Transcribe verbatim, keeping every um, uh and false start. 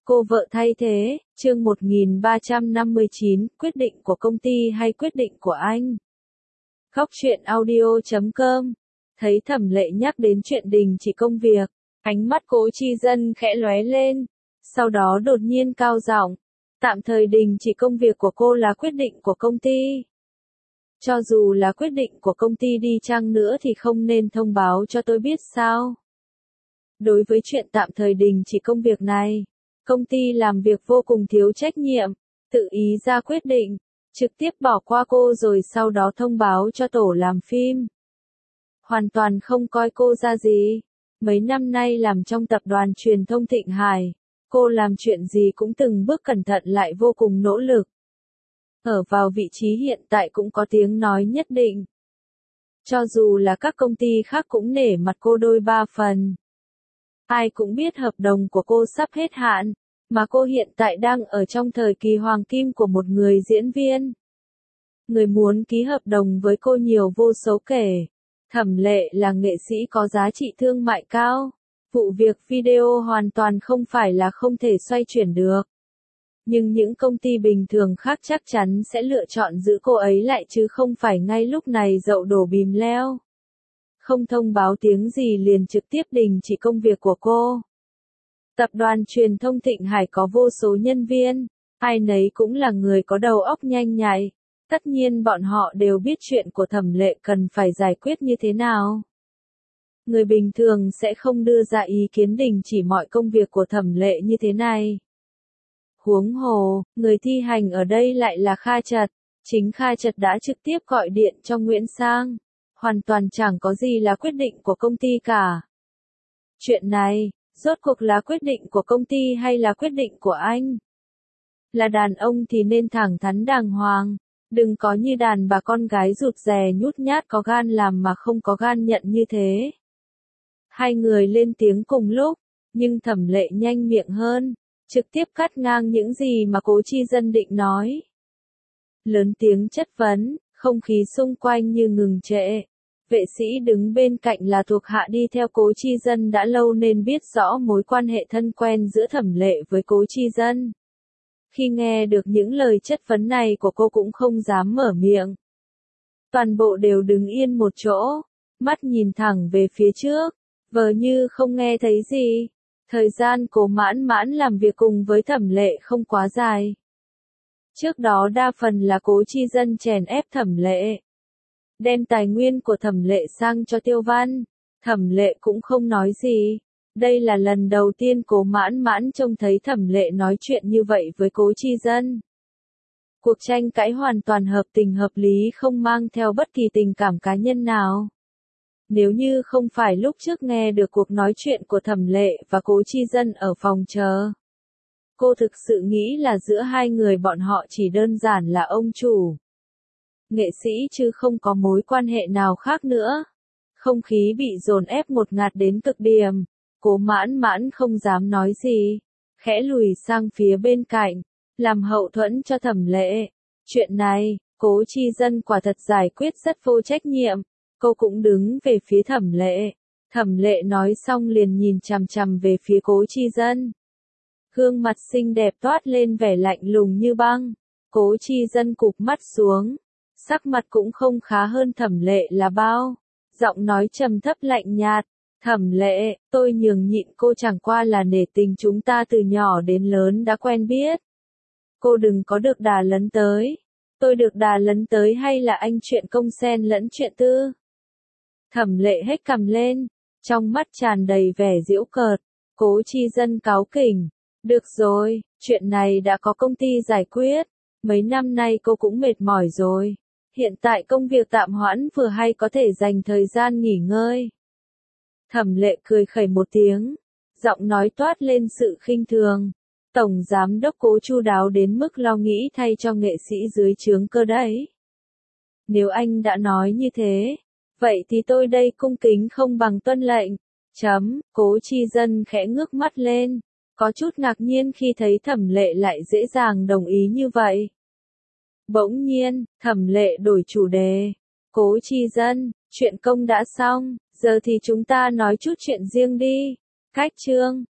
Cô vợ thay thế, chương một nghìn ba trăm năm mươi chín, quyết định của công ty hay quyết định của anh? Góc truyện audio chấm com. Thấy Thẩm Lệ nhắc đến chuyện đình chỉ công việc, ánh mắt Cố Chi Dân khẽ lóe lên, sau đó đột nhiên cao giọng, tạm thời đình chỉ công việc của cô là quyết định của công ty. Cho dù là quyết định của công ty đi chăng nữa thì không nên thông báo cho tôi biết sao? Đối với chuyện tạm thời đình chỉ công việc này, công ty làm việc vô cùng thiếu trách nhiệm, tự ý ra quyết định, trực tiếp bỏ qua cô rồi sau đó thông báo cho tổ làm phim. Hoàn toàn không coi cô ra gì. Mấy năm nay làm trong tập đoàn truyền thông Thịnh Hải, cô làm chuyện gì cũng từng bước cẩn thận lại vô cùng nỗ lực. Ở vào vị trí hiện tại cũng có tiếng nói nhất định. Cho dù là các công ty khác cũng nể mặt cô đôi ba phần. Ai cũng biết hợp đồng của cô sắp hết hạn, mà cô hiện tại đang ở trong thời kỳ hoàng kim của một người diễn viên. Người muốn ký hợp đồng với cô nhiều vô số kể. Thẩm Lệ là nghệ sĩ có giá trị thương mại cao. Vụ việc video hoàn toàn không phải là không thể xoay chuyển được. Nhưng những công ty bình thường khác chắc chắn sẽ lựa chọn giữ cô ấy lại chứ không phải ngay lúc này dậu đổ bìm leo. Không thông báo tiếng gì liền trực tiếp đình chỉ công việc của cô. Tập đoàn truyền thông Thịnh Hải có vô số nhân viên, ai nấy cũng là người có đầu óc nhanh nhạy. Tất nhiên bọn họ đều biết chuyện của Thẩm Lệ cần phải giải quyết như thế nào. Người bình thường sẽ không đưa ra ý kiến đình chỉ mọi công việc của Thẩm Lệ như thế này. Huống hồ, người thi hành ở đây lại là Kha Chật. Chính Kha Chật đã trực tiếp gọi điện cho Nguyễn Sang. Hoàn toàn chẳng có gì là quyết định của công ty cả. Chuyện này, rốt cuộc là quyết định của công ty hay là quyết định của anh? Là đàn ông thì nên thẳng thắn đàng hoàng. Đừng có như đàn bà con gái rụt rè nhút nhát có gan làm mà không có gan nhận như thế. Hai người lên tiếng cùng lúc, nhưng Thẩm Lệ nhanh miệng hơn, trực tiếp cắt ngang những gì mà Cố Chi Dân định nói. Lớn tiếng chất vấn, không khí xung quanh như ngừng trệ. Vệ sĩ đứng bên cạnh là thuộc hạ đi theo Cố Chi Dân đã lâu nên biết rõ mối quan hệ thân quen giữa Thẩm Lệ với Cố Chi Dân. Khi nghe được những lời chất vấn này của cô cũng không dám mở miệng. Toàn bộ đều đứng yên một chỗ, mắt nhìn thẳng về phía trước, vờ như không nghe thấy gì. Thời gian Cố Mãn Mãn làm việc cùng với Thẩm Lệ không quá dài. Trước đó đa phần là Cố Chi Dân chèn ép Thẩm Lệ, đem tài nguyên của Thẩm Lệ sang cho Tiêu Văn. Thẩm Lệ cũng không nói gì. Đây là lần đầu tiên Cố Mãn Mãn trông thấy Thẩm Lệ nói chuyện như vậy với Cố Chi Dân. Cuộc tranh cãi hoàn toàn hợp tình hợp lý không mang theo bất kỳ tình cảm cá nhân nào. Nếu như không phải lúc trước nghe được cuộc nói chuyện của Thẩm Lệ và Cố Chi Dân ở phòng chờ, cô thực sự nghĩ là giữa hai người bọn họ chỉ đơn giản là ông chủ, nghệ sĩ chứ không có mối quan hệ nào khác nữa. Không khí bị dồn ép một ngạt đến cực điểm. Cố Mãn Mãn không dám nói gì, khẽ lùi sang phía bên cạnh, làm hậu thuẫn cho Thẩm Lệ. Chuyện này, Cố Chi Dân quả thật giải quyết rất vô trách nhiệm. Cô cũng đứng về phía Thẩm Lệ. Thẩm Lệ nói xong liền nhìn chằm chằm về phía Cố Chi Dân. Gương mặt xinh đẹp toát lên vẻ lạnh lùng như băng. Cố Chi Dân cụp mắt xuống, sắc mặt cũng không khá hơn Thẩm Lệ là bao. Giọng nói trầm thấp lạnh nhạt. Thẩm Lệ, tôi nhường nhịn cô chẳng qua là nể tình chúng ta từ nhỏ đến lớn đã quen biết. Cô đừng có được đà lấn tới. Tôi được đà lấn tới hay là anh chuyện công xen lẫn chuyện tư? Thẩm Lệ hét cằm lên, trong mắt tràn đầy vẻ giễu cợt. Cố Chi Dân cáu kỉnh. Được rồi, chuyện này đã có công ty giải quyết. Mấy năm nay cô cũng mệt mỏi rồi. Hiện tại công việc tạm hoãn vừa hay có thể dành thời gian nghỉ ngơi. Thẩm Lệ cười khẩy một tiếng, giọng nói toát lên sự khinh thường. Tổng giám đốc Cố chu đáo đến mức lo nghĩ thay cho nghệ sĩ dưới trướng cơ đấy. Nếu anh đã nói như thế, vậy thì tôi đây cung kính không bằng tuân lệnh. Chấm, Cố Chi Dân khẽ ngước mắt lên, có chút ngạc nhiên khi thấy Thẩm Lệ lại dễ dàng đồng ý như vậy. Bỗng nhiên, Thẩm Lệ đổi chủ đề. Cố Chi Dân, chuyện công đã xong, giờ thì chúng ta nói chút chuyện riêng đi. Cách chương